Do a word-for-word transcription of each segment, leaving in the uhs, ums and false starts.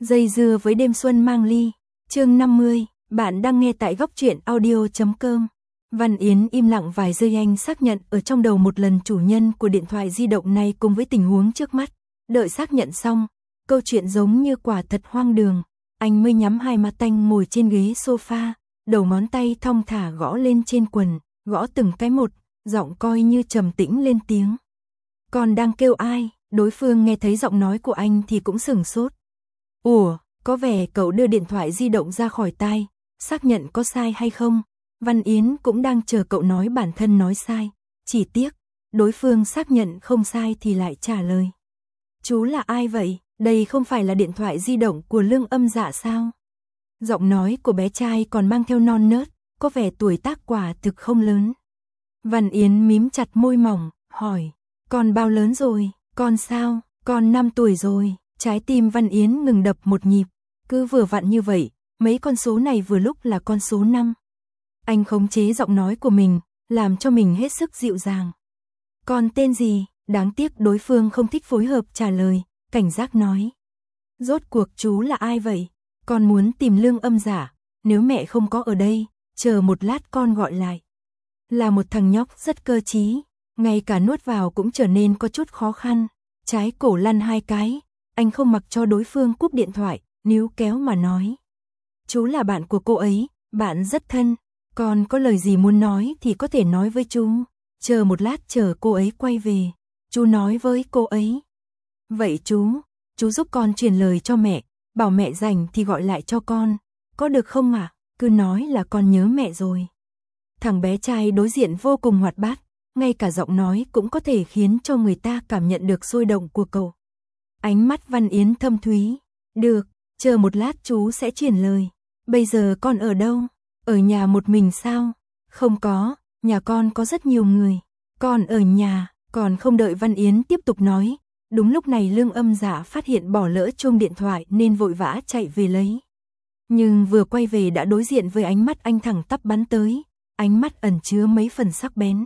Dây dưa với đêm xuân mang ly, chương năm mươi, bạn đang nghe tại góc truyện audio chấm com. Văn Yến im lặng vài giây, anh xác nhận ở trong đầu một lần chủ nhân của điện thoại di động này cùng với tình huống trước mắt. Đợi xác nhận xong, câu chuyện giống như quả thật hoang đường, anh mới nhắm hai mắt tanh ngồi trên ghế sofa, đầu ngón tay thong thả gõ lên trên quần, gõ từng cái một, giọng coi như trầm tĩnh lên tiếng. Còn đang kêu ai? Đối phương nghe thấy giọng nói của anh thì cũng sửng sốt. Ủa, có vẻ cậu đưa điện thoại di động ra khỏi tai, xác nhận có sai hay không? Văn Yến cũng đang chờ cậu nói bản thân nói sai, chỉ tiếc, đối phương xác nhận không sai thì lại trả lời. Chú là ai vậy? Đây không phải là điện thoại di động của Lương Âm Dạ sao? Giọng nói của bé trai còn mang theo non nớt, có vẻ tuổi tác quả thực không lớn. Văn Yến mím chặt môi mỏng, hỏi, con bao lớn rồi? Con sao? Con năm tuổi rồi. Trái tim Văn Yến ngừng đập một nhịp, cứ vừa vặn như vậy, mấy con số này vừa lúc là con số năm. Anh khống chế giọng nói của mình, làm cho mình hết sức dịu dàng. Con tên gì? Đáng tiếc đối phương không thích phối hợp trả lời, cảnh giác nói. Rốt cuộc chú là ai vậy? Con muốn tìm Lương Âm Dạ, nếu mẹ không có ở đây, chờ một lát con gọi lại. Là một thằng nhóc rất cơ trí, ngay cả nuốt vào cũng trở nên có chút khó khăn, trái cổ lăn hai cái. Anh không mặc cho đối phương cúp điện thoại, níu kéo mà nói. Chú là bạn của cô ấy, bạn rất thân, con có lời gì muốn nói thì có thể nói với chú, chờ một lát chờ cô ấy quay về, chú nói với cô ấy. Vậy chú, chú giúp con truyền lời cho mẹ, bảo mẹ rảnh thì gọi lại cho con, có được không ạ? À? Cứ nói là con nhớ mẹ rồi. Thằng bé trai đối diện vô cùng hoạt bát, ngay cả giọng nói cũng có thể khiến cho người ta cảm nhận được sôi động của cậu. Ánh mắt Văn Yến thâm thúy. Được, chờ một lát chú sẽ truyền lời. Bây giờ con ở đâu? Ở nhà một mình sao? Không có, nhà con có rất nhiều người. Con ở nhà, còn không đợi Văn Yến tiếp tục nói. Đúng lúc này Lương Âm Dạ phát hiện bỏ lỡ chuông điện thoại nên vội vã chạy về lấy. Nhưng vừa quay về đã đối diện với ánh mắt anh thẳng tắp bắn tới. Ánh mắt ẩn chứa mấy phần sắc bén.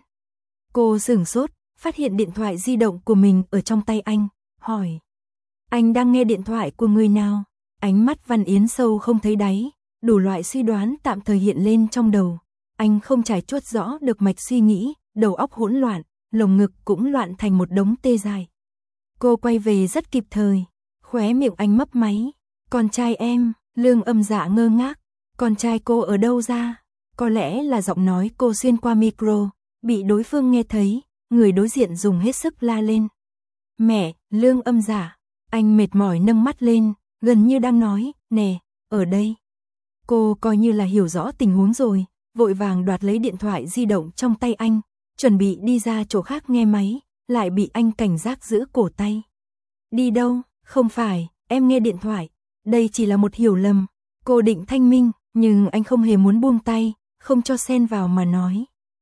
Cô sửng sốt, phát hiện điện thoại di động của mình ở trong tay anh, hỏi. Anh đang nghe điện thoại của người nào? Ánh mắt Văn Yến sâu không thấy đáy, đủ loại suy đoán tạm thời hiện lên trong đầu. Anh không trải chuốt rõ được mạch suy nghĩ, đầu óc hỗn loạn, lồng ngực cũng loạn thành một đống tê dại. Cô quay về rất kịp thời, khóe miệng anh mấp máy. Con trai em, Lương Âm Dạ ngơ ngác. Con trai cô ở đâu ra? Có lẽ là giọng nói cô xuyên qua micro, bị đối phương nghe thấy, người đối diện dùng hết sức la lên. Mẹ, Lương Âm Dạ. Anh mệt mỏi nâng mắt lên, gần như đang nói, nè, ở đây. Cô coi như là hiểu rõ tình huống rồi, vội vàng đoạt lấy điện thoại di động trong tay anh, chuẩn bị đi ra chỗ khác nghe máy, lại bị anh cảnh giác giữ cổ tay. Đi đâu? Không phải, em nghe điện thoại, đây chỉ là một hiểu lầm. Cô định thanh minh, nhưng anh không hề muốn buông tay, không cho xen vào mà nói.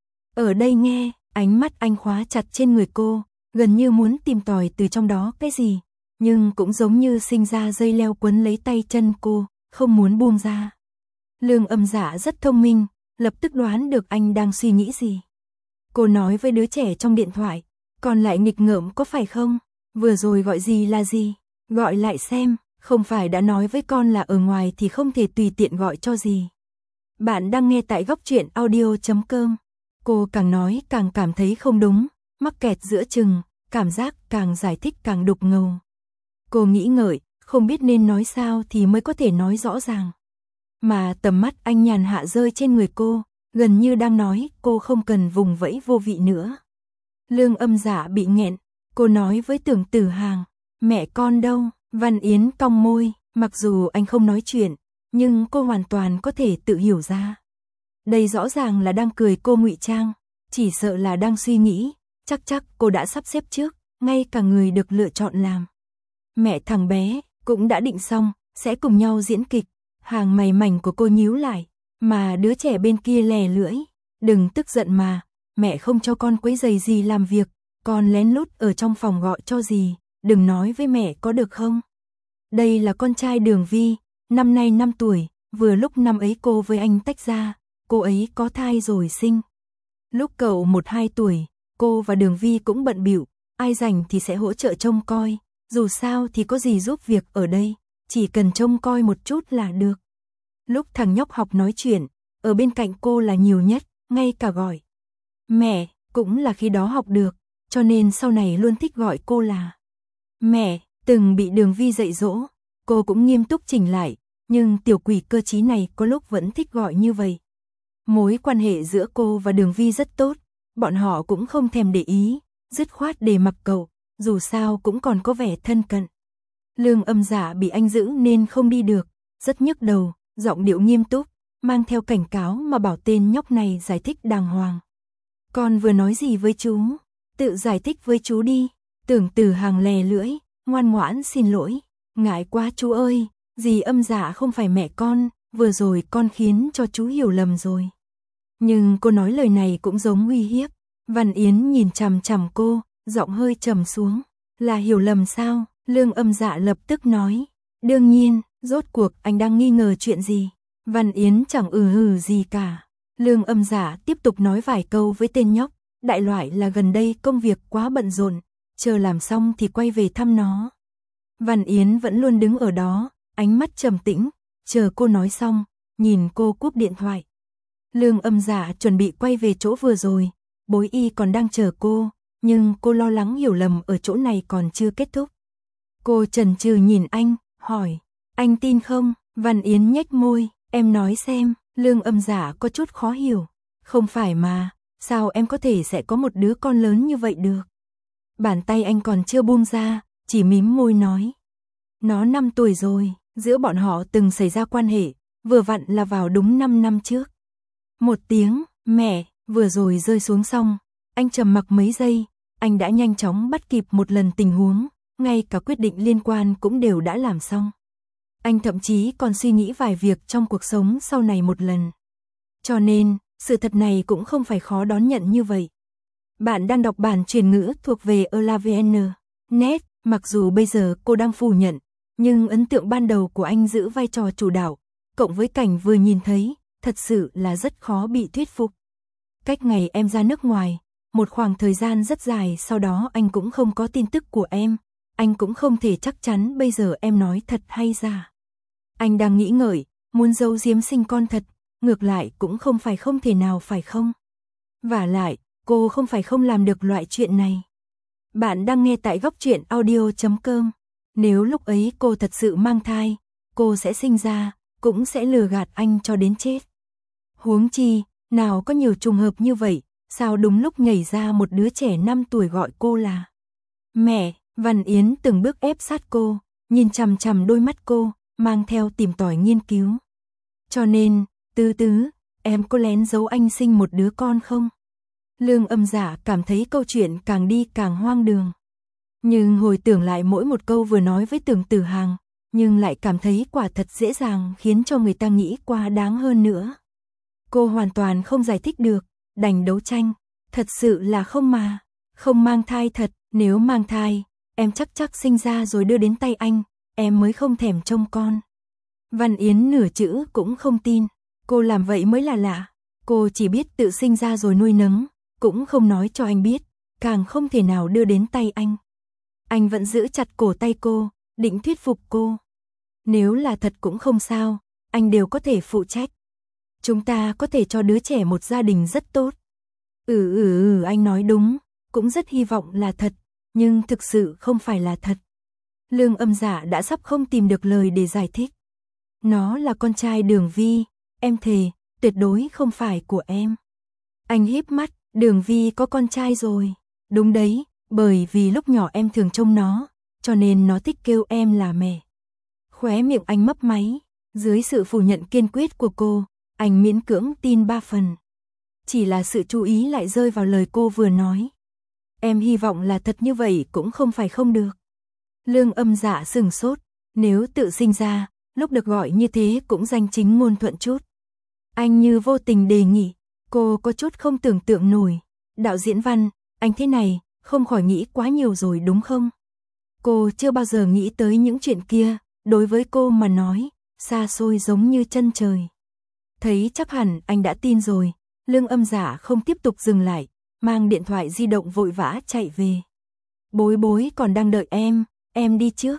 Ở đây nghe, ánh mắt anh khóa chặt trên người cô, gần như muốn tìm tòi từ trong đó cái gì. Nhưng cũng giống như sinh ra dây leo quấn lấy tay chân cô, không muốn buông ra. Lương Âm Dạ rất thông minh, lập tức đoán được anh đang suy nghĩ gì. Cô nói với đứa trẻ trong điện thoại, còn lại nghịch ngợm có phải không? Vừa rồi gọi gì là gì? Gọi lại xem, không phải đã nói với con là ở ngoài thì không thể tùy tiện gọi cho gì. Bạn đang nghe tại góc truyện audio chấm com. Cô càng nói càng cảm thấy không đúng, mắc kẹt giữa chừng, cảm giác càng giải thích càng đục ngầu. Cô nghĩ ngợi, không biết nên nói sao thì mới có thể nói rõ ràng. Mà tầm mắt anh nhàn hạ rơi trên người cô, gần như đang nói cô không cần vùng vẫy vô vị nữa. Lương Âm Dạ bị nghẹn, cô nói với Tưởng Tử Hàng, mẹ con đâu? Văn Yến cong môi, mặc dù anh không nói chuyện, nhưng cô hoàn toàn có thể tự hiểu ra. Đây rõ ràng là đang cười cô ngụy trang, chỉ sợ là đang suy nghĩ, chắc chắc cô đã sắp xếp trước, ngay cả người được lựa chọn làm. Mẹ thằng bé cũng đã định xong, sẽ cùng nhau diễn kịch. Hàng mày mảnh của cô nhíu lại, mà đứa trẻ bên kia lè lưỡi. Đừng tức giận mà, mẹ không cho con quấy rầy gì làm việc, con lén lút ở trong phòng gọi cho gì, đừng nói với mẹ có được không? Đây là con trai Đường Vi, năm nay năm tuổi, vừa lúc năm ấy cô với anh tách ra, cô ấy có thai rồi sinh. Lúc cậu một hai tuổi, cô và Đường Vi cũng bận bịu, ai rảnh thì sẽ hỗ trợ trông coi. Dù sao thì có gì giúp việc ở đây, chỉ cần trông coi một chút là được. Lúc thằng nhóc học nói chuyện, ở bên cạnh cô là nhiều nhất, ngay cả gọi mẹ, cũng là khi đó học được, cho nên sau này luôn thích gọi cô là mẹ. Từng bị Đường Vi dạy dỗ, cô cũng nghiêm túc chỉnh lại, nhưng tiểu quỷ cơ trí này có lúc vẫn thích gọi như vậy. Mối quan hệ giữa cô và Đường Vi rất tốt, bọn họ cũng không thèm để ý, dứt khoát để mặc cậu, dù sao cũng còn có vẻ thân cận. Lương Âm Dạ bị anh giữ nên không đi được, rất nhức đầu, giọng điệu nghiêm túc, mang theo cảnh cáo mà bảo tên nhóc này giải thích đàng hoàng. Con vừa nói gì với chú? Tự giải thích với chú đi. Tưởng Từ Hàng lè lưỡi, ngoan ngoãn xin lỗi. Ngại quá chú ơi, dì Âm Dạ không phải mẹ con, vừa rồi con khiến cho chú hiểu lầm rồi. Nhưng cô nói lời này cũng giống uy hiếp. Văn Yến nhìn chằm chằm cô, giọng hơi trầm xuống. Là hiểu lầm sao? Lương Âm Dạ lập tức nói. Đương nhiên, rốt cuộc anh đang nghi ngờ chuyện gì? Văn Yến chẳng ừ hừ gì cả. Lương Âm Dạ tiếp tục nói vài câu với tên nhóc. Đại loại là gần đây công việc quá bận rộn, chờ làm xong thì quay về thăm nó. Văn Yến vẫn luôn đứng ở đó, ánh mắt trầm tĩnh, chờ cô nói xong, nhìn cô cúp điện thoại. Lương Âm Dạ chuẩn bị quay về chỗ vừa rồi, Bối Y còn đang chờ cô, nhưng cô lo lắng hiểu lầm ở chỗ này còn chưa kết thúc. Cô chần chừ nhìn anh, hỏi, anh tin không? Văn Yến nhếch môi, em nói xem. Lương Âm Dạ có chút khó hiểu, không phải mà, sao em có thể sẽ có một đứa con lớn như vậy được? Bàn tay anh còn chưa buông ra, chỉ mím môi nói. Nó năm tuổi rồi, giữa bọn họ từng xảy ra quan hệ, vừa vặn là vào đúng năm năm trước. Một tiếng, mẹ, vừa rồi rơi xuống xong, anh trầm mặc mấy giây, anh đã nhanh chóng bắt kịp một lần tình huống, ngay cả quyết định liên quan cũng đều đã làm xong. Anh thậm chí còn suy nghĩ vài việc trong cuộc sống sau này một lần. Cho nên, sự thật này cũng không phải khó đón nhận như vậy. Bạn đang đọc bản truyền ngữ thuộc về elavn chấm net, mặc dù bây giờ cô đang phủ nhận, nhưng ấn tượng ban đầu của anh giữ vai trò chủ đạo, cộng với cảnh vừa nhìn thấy, thật sự là rất khó bị thuyết phục. Cách ngày em ra nước ngoài, một khoảng thời gian rất dài sau đó anh cũng không có tin tức của em, anh cũng không thể chắc chắn bây giờ em nói thật hay giả. Anh đang nghĩ ngợi, muốn giấu giếm sinh con thật, ngược lại cũng không phải không thể nào phải không? Vả lại, cô không phải không làm được loại chuyện này. Bạn đang nghe tại góc truyện audio chấm com. Nếu lúc ấy cô thật sự mang thai, cô sẽ sinh ra, cũng sẽ lừa gạt anh cho đến chết. Huống chi, nào có nhiều trùng hợp như vậy, sao đúng lúc nhảy ra một đứa trẻ năm tuổi gọi cô là mẹ. Văn Yến từng bước ép sát cô, nhìn chằm chằm đôi mắt cô, mang theo tìm tòi nghiên cứu. Cho nên, Tứ Tứ, em có lén giấu anh sinh một đứa con không? Lương Âm Dạ cảm thấy câu chuyện càng đi càng hoang đường. Nhưng hồi tưởng lại mỗi một câu vừa nói với Tưởng Tử Hàng, nhưng lại cảm thấy quả thật dễ dàng khiến cho người ta nghĩ quá đáng hơn nữa. Cô hoàn toàn không giải thích được, đành đấu tranh. Thật sự là không mà, không mang thai thật, nếu mang thai, em chắc chắc sinh ra rồi đưa đến tay anh, em mới không thèm trông con. Văn Yến nửa chữ cũng không tin, cô làm vậy mới là lạ, cô chỉ biết tự sinh ra rồi nuôi nấng, cũng không nói cho anh biết, càng không thể nào đưa đến tay anh. Anh vẫn giữ chặt cổ tay cô, định thuyết phục cô. Nếu là thật cũng không sao, anh đều có thể phụ trách. Chúng ta có thể cho đứa trẻ một gia đình rất tốt. Ừ ừ ừ anh nói đúng, cũng rất hy vọng là thật, nhưng thực sự không phải là thật. Lương Âm Dạ đã sắp không tìm được lời để giải thích. Nó là con trai Đường Vi, em thề, tuyệt đối không phải của em. Anh híp mắt, Đường Vi có con trai rồi. Đúng đấy, bởi vì lúc nhỏ em thường trông nó, cho nên nó thích kêu em là mẹ. Khóe miệng anh mấp máy, dưới sự phủ nhận kiên quyết của cô, anh miễn cưỡng tin ba phần. Chỉ là sự chú ý lại rơi vào lời cô vừa nói. Em hy vọng là thật như vậy cũng không phải không được. Lương Âm Dạ sừng sốt, nếu tự sinh ra, lúc được gọi như thế cũng danh chính ngôn thuận chút. Anh như vô tình đề nghị, cô có chút không tưởng tượng nổi. Đạo diễn Văn, anh thế này, không khỏi nghĩ quá nhiều rồi đúng không? Cô chưa bao giờ nghĩ tới những chuyện kia, đối với cô mà nói, xa xôi giống như chân trời. Thấy chắc hẳn anh đã tin rồi, Lương Âm Dạ không tiếp tục dừng lại, mang điện thoại di động vội vã chạy về. Bối bối còn đang đợi em, em đi trước.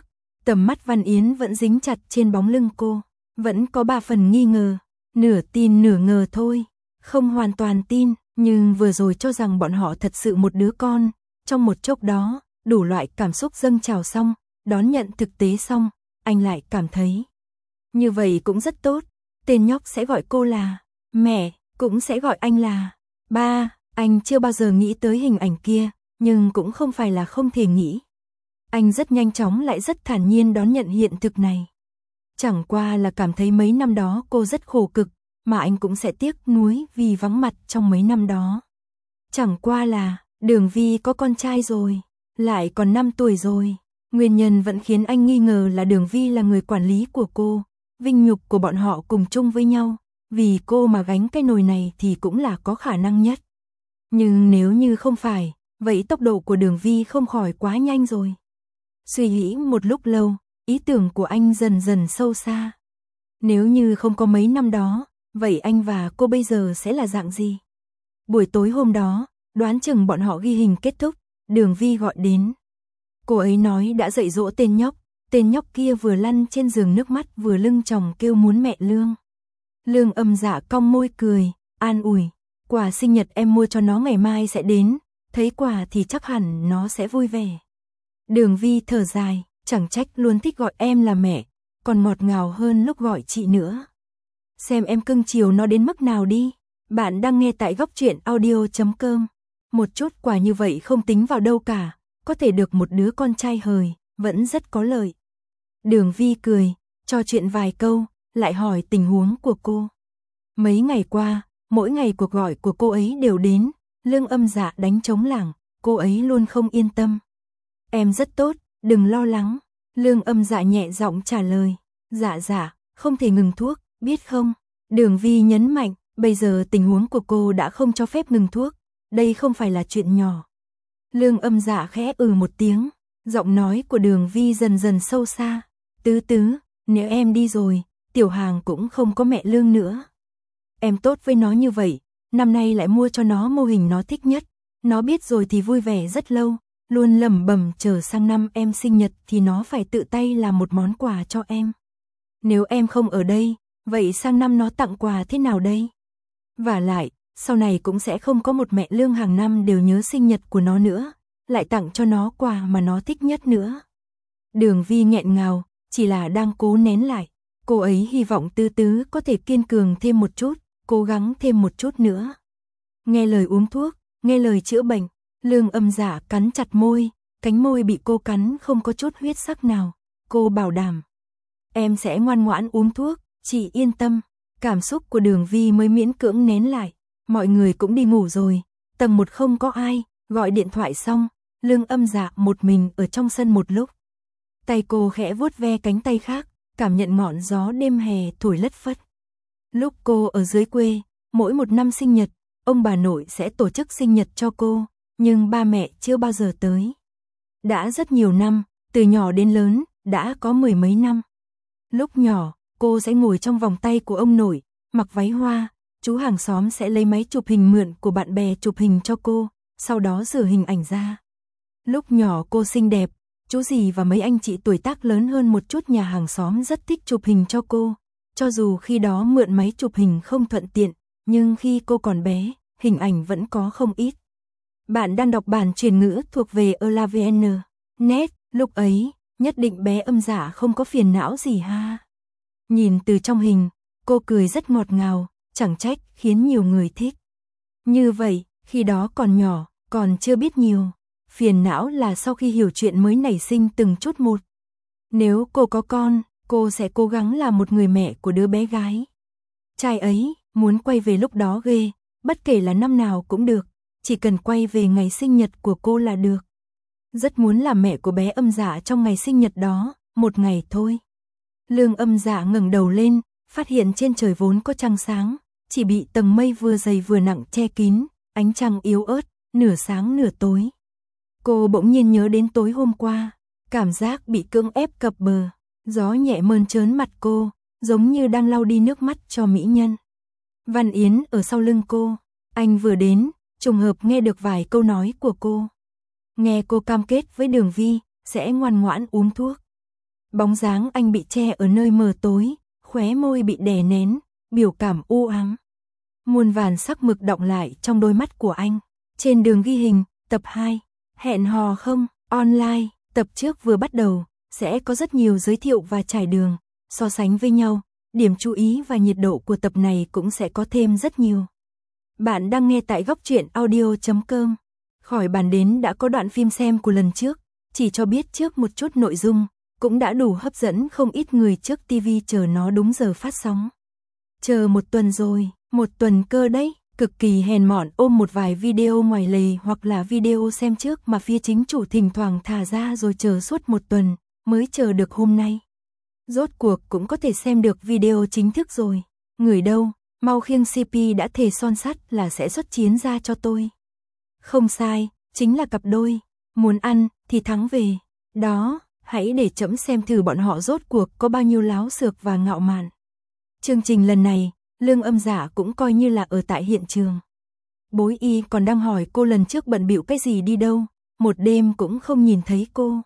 Tầm mắt Văn Yến vẫn dính chặt trên bóng lưng cô, vẫn có ba phần nghi ngờ, nửa tin nửa ngờ thôi, không hoàn toàn tin, nhưng vừa rồi cho rằng bọn họ thật sự một đứa con, trong một chốc đó, đủ loại cảm xúc dâng trào xong, đón nhận thực tế xong, anh lại cảm thấy như vậy cũng rất tốt, tên nhóc sẽ gọi cô là mẹ, cũng sẽ gọi anh là ba, anh chưa bao giờ nghĩ tới hình ảnh kia, nhưng cũng không phải là không thể nghĩ. Anh rất nhanh chóng lại rất thản nhiên đón nhận hiện thực này. Chẳng qua là cảm thấy mấy năm đó cô rất khổ cực, mà anh cũng sẽ tiếc nuối vì vắng mặt trong mấy năm đó. Chẳng qua là, Đường Vi có con trai rồi, lại còn năm tuổi rồi. Nguyên nhân vẫn khiến anh nghi ngờ là Đường Vi là người quản lý của cô, vinh nhục của bọn họ cùng chung với nhau, vì cô mà gánh cái nồi này thì cũng là có khả năng nhất. Nhưng nếu như không phải, vậy tốc độ của Đường Vi không khỏi quá nhanh rồi. Suy nghĩ một lúc lâu, ý tưởng của anh dần dần sâu xa. Nếu như không có mấy năm đó, vậy anh và cô bây giờ sẽ là dạng gì? Buổi tối hôm đó, đoán chừng bọn họ ghi hình kết thúc, Đường Vi gọi đến. Cô ấy nói đã dạy dỗ tên nhóc, tên nhóc kia vừa lăn trên giường nước mắt vừa lưng chồng kêu muốn mẹ Lương. Lương Âm Dạ cong môi cười, an ủi, quà sinh nhật em mua cho nó ngày mai sẽ đến, thấy quà thì chắc hẳn nó sẽ vui vẻ. Đường Vi thở dài, chẳng trách luôn thích gọi em là mẹ, còn ngọt ngào hơn lúc gọi chị nữa. Xem em cưng chiều nó đến mức nào đi. Bạn đang nghe tại góc truyện audio chấm com. Một chút quà như vậy không tính vào đâu cả, có thể được một đứa con trai hời, vẫn rất có lợi. Đường Vi cười, trò chuyện vài câu, lại hỏi tình huống của cô. Mấy ngày qua, mỗi ngày cuộc gọi của cô ấy đều đến, Lương Âm Dạ đánh trống lảng, cô ấy luôn không yên tâm. Em rất tốt, đừng lo lắng. Lương Âm Dạ nhẹ giọng trả lời. Dạ dạ, không thể ngừng thuốc, biết không? Đường Vi nhấn mạnh, bây giờ tình huống của cô đã không cho phép ngừng thuốc, đây không phải là chuyện nhỏ. Lương Âm Dạ khẽ ừ một tiếng, giọng nói của Đường Vi dần dần sâu xa. Tứ tứ, nếu em đi rồi, Tiểu Hàng cũng không có mẹ Lương nữa. Em tốt với nó như vậy, năm nay lại mua cho nó mô hình nó thích nhất, nó biết rồi thì vui vẻ rất lâu, luôn lẩm bẩm chờ sang năm em sinh nhật thì nó phải tự tay làm một món quà cho em. Nếu em không ở đây, vậy sang năm nó tặng quà thế nào đây? Và lại, sau này cũng sẽ không có một mẹ Lương hàng năm đều nhớ sinh nhật của nó nữa, lại tặng cho nó quà mà nó thích nhất nữa. Đường Vi nghẹn ngào, chỉ là đang cố nén lại, cô ấy hy vọng Tứ Tứ có thể kiên cường thêm một chút, cố gắng thêm một chút nữa. Nghe lời uống thuốc, nghe lời chữa bệnh, Lương Âm Dạ cắn chặt môi, cánh môi bị cô cắn không có chút huyết sắc nào, cô bảo đảm. Em sẽ ngoan ngoãn uống thuốc, chị yên tâm. Cảm xúc của Đường Vi mới miễn cưỡng nén lại, mọi người cũng đi ngủ rồi, tầng một không có ai, gọi điện thoại xong, Lương Âm Dạ một mình ở trong sân một lúc. Tay cô khẽ vuốt ve cánh tay khác, cảm nhận ngọn gió đêm hè thổi lất phất. Lúc cô ở dưới quê, mỗi một năm sinh nhật, ông bà nội sẽ tổ chức sinh nhật cho cô, nhưng ba mẹ chưa bao giờ tới. Đã rất nhiều năm, từ nhỏ đến lớn, đã có mười mấy năm. Lúc nhỏ, cô sẽ ngồi trong vòng tay của ông nội, mặc váy hoa, chú hàng xóm sẽ lấy máy chụp hình mượn của bạn bè chụp hình cho cô, sau đó rửa hình ảnh ra. Lúc nhỏ cô xinh đẹp, chú dì và mấy anh chị tuổi tác lớn hơn một chút nhà hàng xóm rất thích chụp hình cho cô, cho dù khi đó mượn máy chụp hình không thuận tiện, nhưng khi cô còn bé, hình ảnh vẫn có không ít. Bạn đang đọc bản truyền ngữ thuộc về elavn chấm net, lúc ấy, nhất định bé Âm Dạ không có phiền não gì ha. Nhìn từ trong hình, cô cười rất ngọt ngào, chẳng trách khiến nhiều người thích. Như vậy, khi đó còn nhỏ, còn chưa biết nhiều, phiền não là sau khi hiểu chuyện mới nảy sinh từng chút một. Nếu cô có con, cô sẽ cố gắng là một người mẹ của đứa bé gái. Trai ấy, muốn quay về lúc đó ghê, bất kể là năm nào cũng được, chỉ cần quay về ngày sinh nhật của cô là được. Rất muốn làm mẹ của bé Âm Dạ trong ngày sinh nhật đó, một ngày thôi. Lương Âm Dạ ngẩng đầu lên, phát hiện trên trời vốn có trăng sáng, chỉ bị tầng mây vừa dày vừa nặng che kín, ánh trăng yếu ớt, nửa sáng nửa tối. Cô bỗng nhiên nhớ đến tối hôm qua, cảm giác bị cưỡng ép cập bờ, gió nhẹ mơn trớn mặt cô, giống như đang lau đi nước mắt cho mỹ nhân. Văn Yến ở sau lưng cô, anh vừa đến, trùng hợp nghe được vài câu nói của cô. Nghe cô cam kết với Đường Vi, sẽ ngoan ngoãn uống thuốc. Bóng dáng anh bị che ở nơi mờ tối, khóe môi bị đè nén, biểu cảm u ám. Muôn vàn sắc mực đọng lại trong đôi mắt của anh. Trên đường ghi hình, tập hai, hẹn hò không, online, tập trước vừa bắt đầu, sẽ có rất nhiều giới thiệu và trải đường, so sánh với nhau, điểm chú ý và nhiệt độ của tập này cũng sẽ có thêm rất nhiều. Bạn đang nghe tại góc truyện audio chấm com. Khỏi bàn đến đã có đoạn phim xem của lần trước, chỉ cho biết trước một chút nội dung, cũng đã đủ hấp dẫn không ít người trước ti vi chờ nó đúng giờ phát sóng. Chờ một tuần rồi, một tuần cơ đấy, cực kỳ hèn mọn ôm một vài video ngoài lề hoặc là video xem trước mà phía chính chủ thỉnh thoảng thả ra rồi chờ suốt một tuần, mới chờ được hôm nay. Rốt cuộc cũng có thể xem được video chính thức rồi. Người đâu, mau khiêng xê pê đã thề son sắt là sẽ xuất chiến ra cho tôi. Không sai, chính là cặp đôi, muốn ăn thì thắng về. Đó, hãy để trẫm xem thử bọn họ rốt cuộc có bao nhiêu láo xược và ngạo mạn. Chương trình lần này, Lương Âm Dạ cũng coi như là ở tại hiện trường. Bối y còn đang hỏi cô lần trước bận bịu cái gì đi đâu, một đêm cũng không nhìn thấy cô.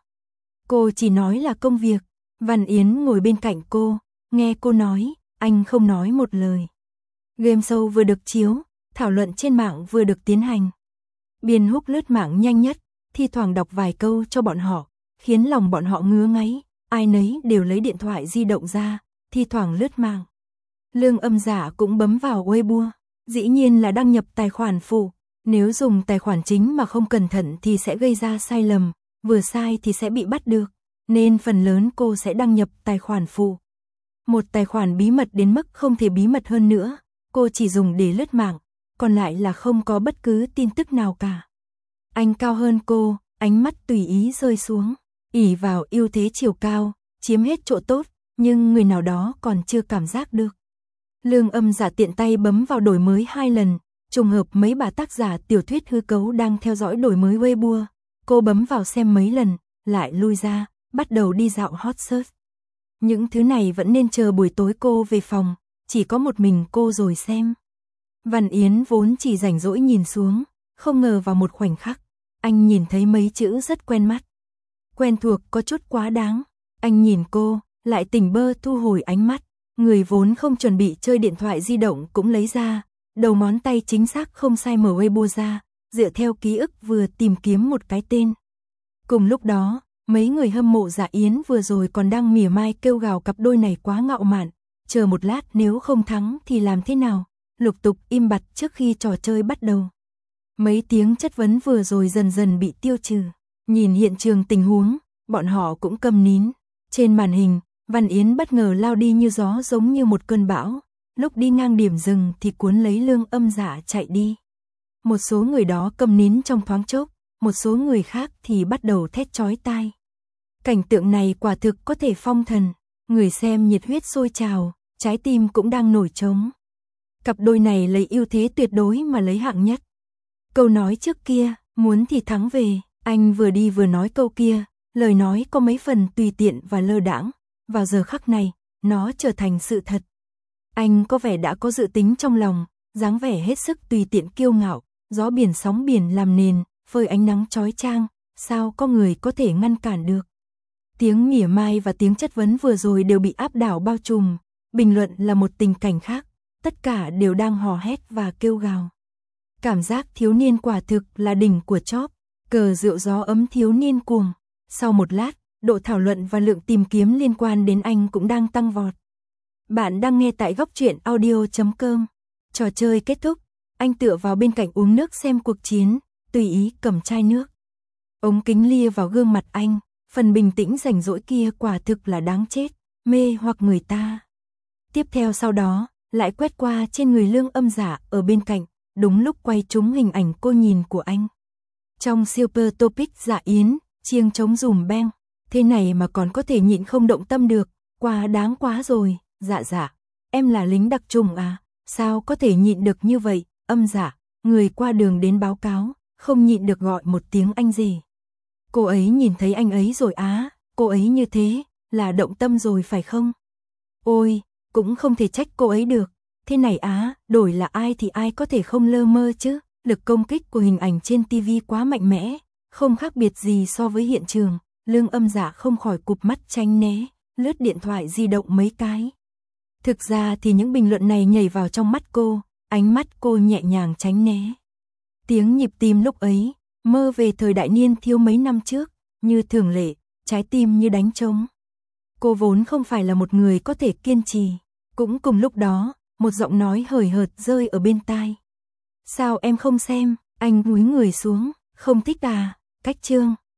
Cô chỉ nói là công việc. Văn Yến ngồi bên cạnh cô, nghe cô nói, anh không nói một lời. Game show vừa được chiếu, thảo luận trên mạng vừa được tiến hành. Biên Húc lướt mạng nhanh nhất, thi thoảng đọc vài câu cho bọn họ, khiến lòng bọn họ ngứa ngáy, ai nấy đều lấy điện thoại di động ra, thi thoảng lướt mạng. Lương Âm Dạ cũng bấm vào Weibo, dĩ nhiên là đăng nhập tài khoản phụ, nếu dùng tài khoản chính mà không cẩn thận thì sẽ gây ra sai lầm, vừa sai thì sẽ bị bắt được, nên phần lớn cô sẽ đăng nhập tài khoản phụ. Một tài khoản bí mật đến mức không thể bí mật hơn nữa, cô chỉ dùng để lướt mạng, còn lại là không có bất cứ tin tức nào cả. Anh cao hơn cô, ánh mắt tùy ý rơi xuống, ỷ vào ưu thế chiều cao, chiếm hết chỗ tốt, nhưng người nào đó còn chưa cảm giác được. Lương Âm Dạ tiện tay bấm vào đổi mới hai lần, trùng hợp mấy bà tác giả tiểu thuyết hư cấu đang theo dõi đổi mới Weibo. Cô bấm vào xem mấy lần, lại lui ra, bắt đầu đi dạo hot search. Những thứ này vẫn nên chờ buổi tối cô về phòng, chỉ có một mình cô rồi xem. Văn Yến vốn chỉ rảnh rỗi nhìn xuống, không ngờ vào một khoảnh khắc, anh nhìn thấy mấy chữ rất quen mắt. Quen thuộc có chút quá đáng, anh nhìn cô, lại tỉnh bơ thu hồi ánh mắt. Người vốn không chuẩn bị chơi điện thoại di động cũng lấy ra, đầu ngón tay chính xác không sai mở Weibo ra, dựa theo ký ức vừa tìm kiếm một cái tên. Cùng lúc đó, mấy người hâm mộ Dạ Yến vừa rồi còn đang mỉa mai kêu gào cặp đôi này quá ngạo mạn, chờ một lát nếu không thắng thì làm thế nào, lục tục im bặt trước khi trò chơi bắt đầu. Mấy tiếng chất vấn vừa rồi dần dần bị tiêu trừ, nhìn hiện trường tình huống, bọn họ cũng câm nín. Trên màn hình, Văn Yến bất ngờ lao đi như gió giống như một cơn bão, lúc đi ngang điểm dừng thì cuốn lấy Lương Âm Dạ chạy đi. Một số người đó câm nín trong thoáng chốc, một số người khác thì bắt đầu thét chói tai. Cảnh tượng này quả thực có thể phong thần, người xem nhiệt huyết sôi trào, trái tim cũng đang nổi trống. Cặp đôi này lấy ưu thế tuyệt đối mà lấy hạng nhất. Câu nói trước kia, muốn thì thắng về, anh vừa đi vừa nói câu kia, lời nói có mấy phần tùy tiện và lơ đãng. Vào giờ khắc này, nó trở thành sự thật. Anh có vẻ đã có dự tính trong lòng, dáng vẻ hết sức tùy tiện kiêu ngạo, gió biển sóng biển làm nền, phơi ánh nắng chói chang, sao có người có thể ngăn cản được. Tiếng mỉa mai và tiếng chất vấn vừa rồi đều bị áp đảo bao trùm, bình luận là một tình cảnh khác, tất cả đều đang hò hét và kêu gào. Cảm giác thiếu niên quả thực là đỉnh của chóp, cờ rượu gió ấm thiếu niên cuồng. Sau một lát, độ thảo luận và lượng tìm kiếm liên quan đến anh cũng đang tăng vọt. Bạn đang nghe tại góc truyện audio chấm com. Trò chơi kết thúc, anh tựa vào bên cạnh uống nước xem cuộc chiến, tùy ý cầm chai nước. Ống kính lia vào gương mặt anh, phần bình tĩnh rảnh rỗi kia quả thực là đáng chết, mê hoặc người ta. Tiếp theo sau đó, lại quét qua trên người Lương Âm Dạ ở bên cạnh, đúng lúc quay trúng hình ảnh cô nhìn của anh. Trong Super Topic Dạ Yến, chiêng trống dùm beng, thế này mà còn có thể nhịn không động tâm được, quá đáng quá rồi. Dạ dạ, em là lính đặc trùng à, sao có thể nhịn được như vậy. Âm Dạ, người qua đường đến báo cáo, không nhịn được gọi một tiếng anh gì. Cô ấy nhìn thấy anh ấy rồi á, cô ấy như thế, là động tâm rồi phải không? Ôi, cũng không thể trách cô ấy được, thế này á, đổi là ai thì ai có thể không lơ mơ chứ, lực công kích của hình ảnh trên ti vi quá mạnh mẽ, không khác biệt gì so với hiện trường, Lương Âm Dạ không khỏi cụp mắt tránh né. lướt điện thoại di động mấy cái. Thực ra thì những bình luận này nhảy vào trong mắt cô, ánh mắt cô nhẹ nhàng tránh né. Tiếng nhịp tim lúc ấy, mơ về thời đại niên thiếu mấy năm trước, như thường lệ, trái tim như đánh trống. Cô vốn không phải là một người có thể kiên trì. Cũng cùng lúc đó, một giọng nói hời hợt rơi ở bên tai. Sao em không xem, anh cúi người xuống, không thích à, cách chương.